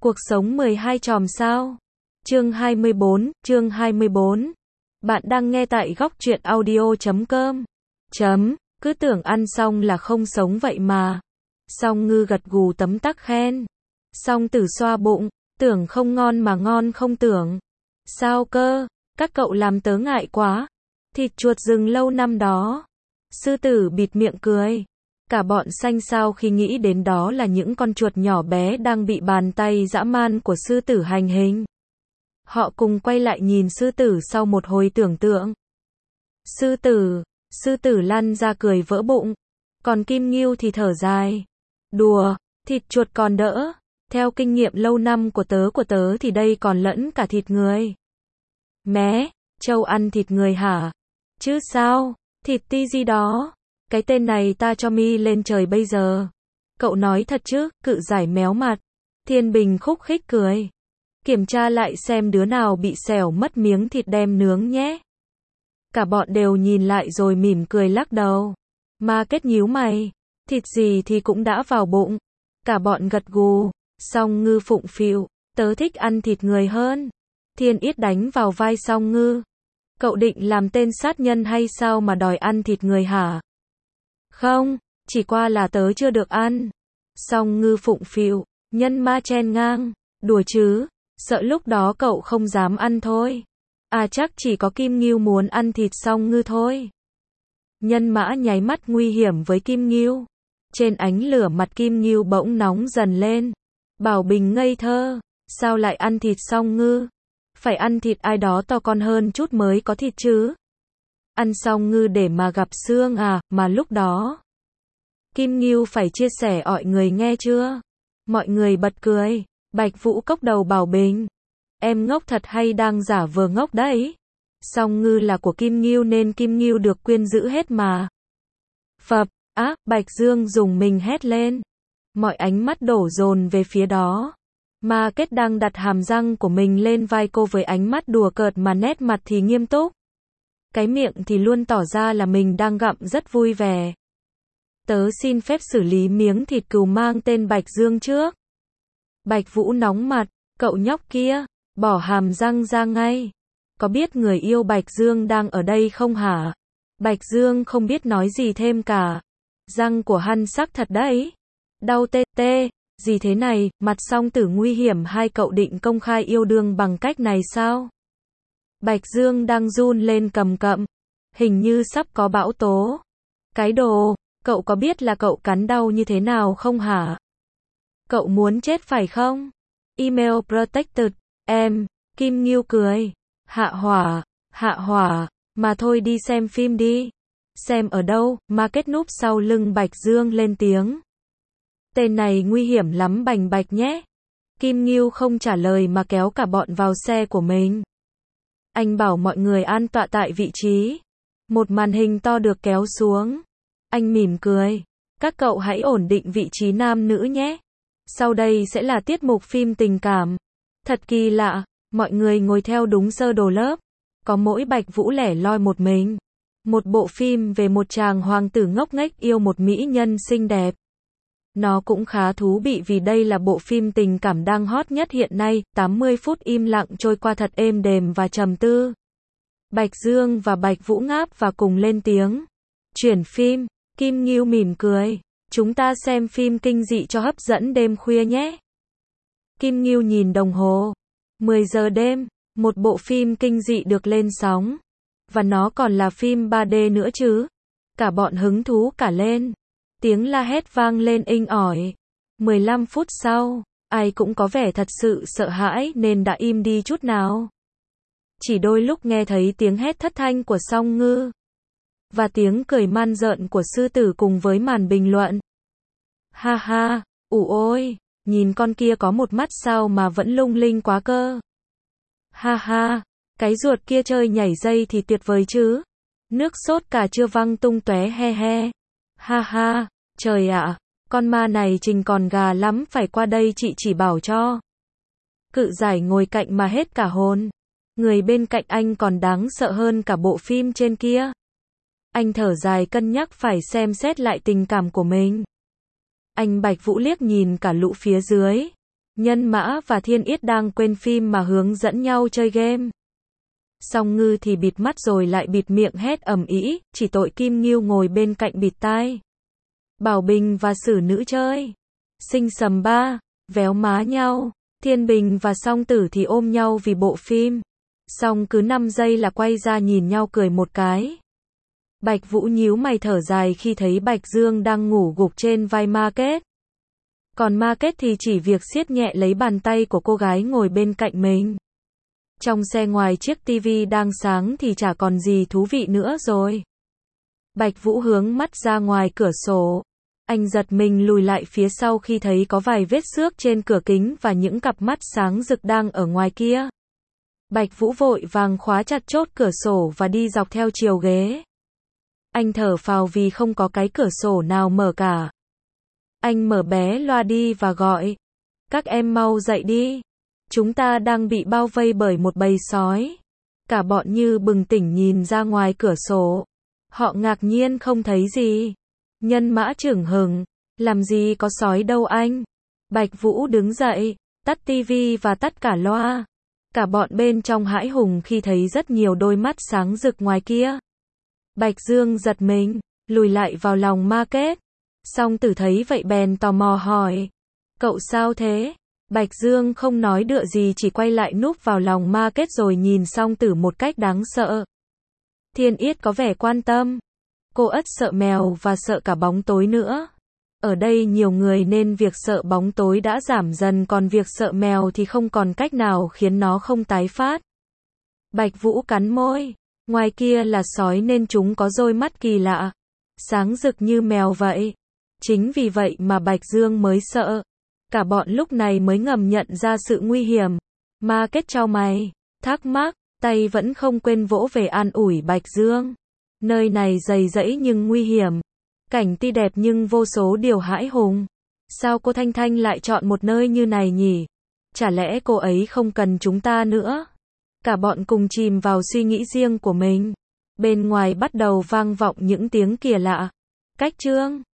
Cuộc sống 12 chòm sao. Chương 24. Bạn đang nghe tại góc truyện audio.com. Cứ tưởng ăn xong là không sống vậy mà. Song Ngư gật gù tấm tắc khen. Song Tử xoa bụng, tưởng không ngon mà ngon không tưởng. Sao cơ, các cậu làm tớ ngại quá. Thịt chuột rừng lâu năm đó. Sư Tử bịt miệng cười. Cả bọn xanh xao khi nghĩ đến đó là những con chuột nhỏ bé đang bị bàn tay dã man của sư tử hành hình. Họ cùng quay lại nhìn sư tử sau một hồi tưởng tượng. Sư tử lăn ra cười vỡ bụng. Còn Kim Ngưu thì thở dài. Đùa, thịt chuột còn đỡ. Theo kinh nghiệm lâu năm của tớ thì đây còn lẫn cả thịt người. Mé, trâu ăn thịt người hả? Chứ sao, thịt ti gì đó. Cái tên này ta cho mi lên trời bây giờ. Cậu nói thật chứ, Cự Giải méo mặt. Thiên Bình khúc khích cười. Kiểm tra lại xem đứa nào bị xẻo mất miếng thịt đem nướng nhé. Cả bọn đều nhìn lại rồi mỉm cười lắc đầu. Ma Kết nhíu mày. Thịt gì thì cũng đã vào bụng. Cả bọn gật gù. Song Ngư phụng phịu. Tớ thích ăn thịt người hơn. Thiên Yết đánh vào vai Song Ngư. Cậu định làm tên sát nhân hay sao mà đòi ăn thịt người hả? Không, chỉ qua là tớ chưa được ăn. Song Ngư phụng phịu. Nhân ma chen ngang. Đùa chứ, sợ lúc đó cậu không dám ăn thôi. À chắc chỉ có Kim Ngưu muốn ăn thịt Song Ngư thôi. Nhân mã nháy mắt nguy hiểm với Kim Ngưu. Trên ánh lửa mặt Kim Ngưu bỗng nóng dần lên. Bảo Bình ngây thơ, sao lại ăn thịt Song Ngư? Phải ăn thịt ai đó to con hơn chút mới có thịt chứ. Ăn Song Ngư để mà gặp xương à, mà lúc đó Kim Ngưu phải chia sẻ ọi người nghe chưa? Mọi người bật cười. Bạch Vũ cốc đầu Bảo Bình. Em ngốc thật hay đang giả vờ ngốc đấy? Song Ngư là của Kim Ngưu nên Kim Ngưu được quyền giữ hết mà. Phập, á, Bạch Dương dùng mình hét lên. Mọi ánh mắt đổ dồn về phía đó. Ma Kết đang đặt hàm răng của mình lên vai cô với ánh mắt đùa cợt mà nét mặt thì nghiêm túc. Cái miệng thì luôn tỏ ra là mình đang gặm rất vui vẻ. Tớ xin phép xử lý miếng thịt cừu mang tên Bạch Dương trước. Bạch Vũ nóng mặt, cậu nhóc kia, bỏ hàm răng ra ngay. Có biết người yêu Bạch Dương đang ở đây không hả? Bạch Dương không biết nói gì thêm cả. Răng của hắn sắc thật đấy. Đau tê tê, gì thế này, mặt Song Tử nguy hiểm hai cậu định công khai yêu đương bằng cách này sao? Bạch Dương đang run lên cầm cập. Hình như sắp có bão tố. Cái đồ, cậu có biết là cậu cắn đau như thế nào không hả? Cậu muốn chết phải không? Email protected, em, Kim Ngưu cười. Hạ hỏa, mà thôi đi xem phim đi. Xem ở đâu, Ma Kết núp sau lưng Bạch Dương lên tiếng. Tên này nguy hiểm lắm Bành Bạch nhé. Kim Ngưu không trả lời mà kéo cả bọn vào xe của mình. Anh bảo mọi người an tọa tại vị trí. Một màn hình to được kéo xuống. Anh mỉm cười. Các cậu hãy ổn định vị trí nam nữ nhé. Sau đây sẽ là tiết mục phim tình cảm. Thật kỳ lạ, mọi người ngồi theo đúng sơ đồ lớp. Có mỗi Bạch Vũ lẻ loi một mình. Một bộ phim về một chàng hoàng tử ngốc nghếch yêu một mỹ nhân xinh đẹp. Nó cũng khá thú vị vì đây là bộ phim tình cảm đang hot nhất hiện nay. 80 phút im lặng trôi qua thật êm đềm và trầm tư. Bạch Dương và Bạch Vũ ngáp và cùng lên tiếng. Chuyển phim, Kim Ngưu mỉm cười. Chúng ta xem phim kinh dị cho hấp dẫn đêm khuya nhé. Kim Ngưu nhìn đồng hồ. 10 giờ đêm, một bộ phim kinh dị được lên sóng. Và nó còn là phim 3D nữa chứ. Cả bọn hứng thú cả lên. Tiếng la hét vang lên inh ỏi. 15 phút sau, ai cũng có vẻ thật sự sợ hãi nên đã im đi chút nào. Chỉ đôi lúc nghe thấy tiếng hét thất thanh của Song Ngư. Và tiếng cười man rợn của sư tử cùng với màn bình luận. Ha ha, ôi, nhìn con kia có một mắt sao mà vẫn lung linh quá cơ. Ha ha, cái ruột kia chơi nhảy dây thì tuyệt vời chứ. Nước sốt cà chua văng tung tóe he he. Ha ha, trời ạ, con ma này trình còn gà lắm phải qua đây chị chỉ bảo cho. Cự Giải ngồi cạnh mà hết cả hồn. Người bên cạnh anh còn đáng sợ hơn cả bộ phim trên kia. Anh thở dài cân nhắc phải xem xét lại tình cảm của mình. Anh Bạch Vũ liếc nhìn cả lũ phía dưới. Nhân Mã và Thiên Yết đang quên phim mà hướng dẫn nhau chơi game. Song Ngư thì bịt mắt rồi lại bịt miệng hét ầm ĩ, chỉ tội Kim Ngưu ngồi bên cạnh bịt tai. Bảo Bình và Sử Nữ chơi xinh xầm ba, véo má nhau. Thiên Bình và Song Tử thì ôm nhau vì bộ phim. Xong cứ 5 giây là quay ra nhìn nhau cười một cái. Bạch Vũ nhíu mày thở dài khi thấy Bạch Dương đang ngủ gục trên vai Ma Kết. Còn Ma Kết thì chỉ việc siết nhẹ lấy bàn tay của cô gái ngồi bên cạnh mình. Trong xe ngoài chiếc tivi đang sáng thì chả còn gì thú vị nữa rồi. Bạch Vũ hướng mắt ra ngoài cửa sổ. Anh giật mình lùi lại phía sau khi thấy có vài vết xước trên cửa kính và những cặp mắt sáng rực đang ở ngoài kia. Bạch Vũ vội vàng khóa chặt chốt cửa sổ và đi dọc theo chiều ghế. Anh thở phào vì không có cái cửa sổ nào mở cả. Anh mở bé loa đi và gọi. Các em mau dậy đi. Chúng ta đang bị bao vây bởi một bầy sói. Cả bọn như bừng tỉnh nhìn ra ngoài cửa sổ. Họ ngạc nhiên không thấy gì. Nhân Mã chửng hừng. Làm gì có sói đâu anh. Bạch Vũ đứng dậy, tắt tivi và tắt cả loa. Cả bọn bên trong hãi hùng khi thấy rất nhiều đôi mắt sáng rực ngoài kia. Bạch Dương giật mình, lùi lại vào lòng Ma Kết. Song Tử thấy vậy bèn tò mò hỏi. Cậu sao thế? Bạch Dương không nói đựa gì chỉ quay lại núp vào lòng Ma Kết rồi nhìn Song Tử một cách đáng sợ. Thiên Yết có vẻ quan tâm. Cô Ất sợ mèo và sợ cả bóng tối nữa. Ở đây nhiều người nên việc sợ bóng tối đã giảm dần, còn việc sợ mèo thì không còn cách nào khiến nó không tái phát. Bạch Vũ cắn môi. Ngoài kia là sói nên chúng có đôi mắt kỳ lạ, sáng rực như mèo vậy. Chính vì vậy mà Bạch Dương mới sợ. Cả bọn lúc này mới ngầm nhận ra sự nguy hiểm. Ma Kết chau mày, thắc mắc, tay vẫn không quên vỗ về an ủi Bạch Dương. Nơi này đầy rẫy nhưng nguy hiểm. Cảnh tuy đẹp nhưng vô số điều hãi hùng. Sao cô Thanh Thanh lại chọn một nơi như này nhỉ? Chả lẽ cô ấy không cần chúng ta nữa? Cả bọn cùng chìm vào suy nghĩ riêng của mình. Bên ngoài bắt đầu vang vọng những tiếng kỳ lạ. Cách chương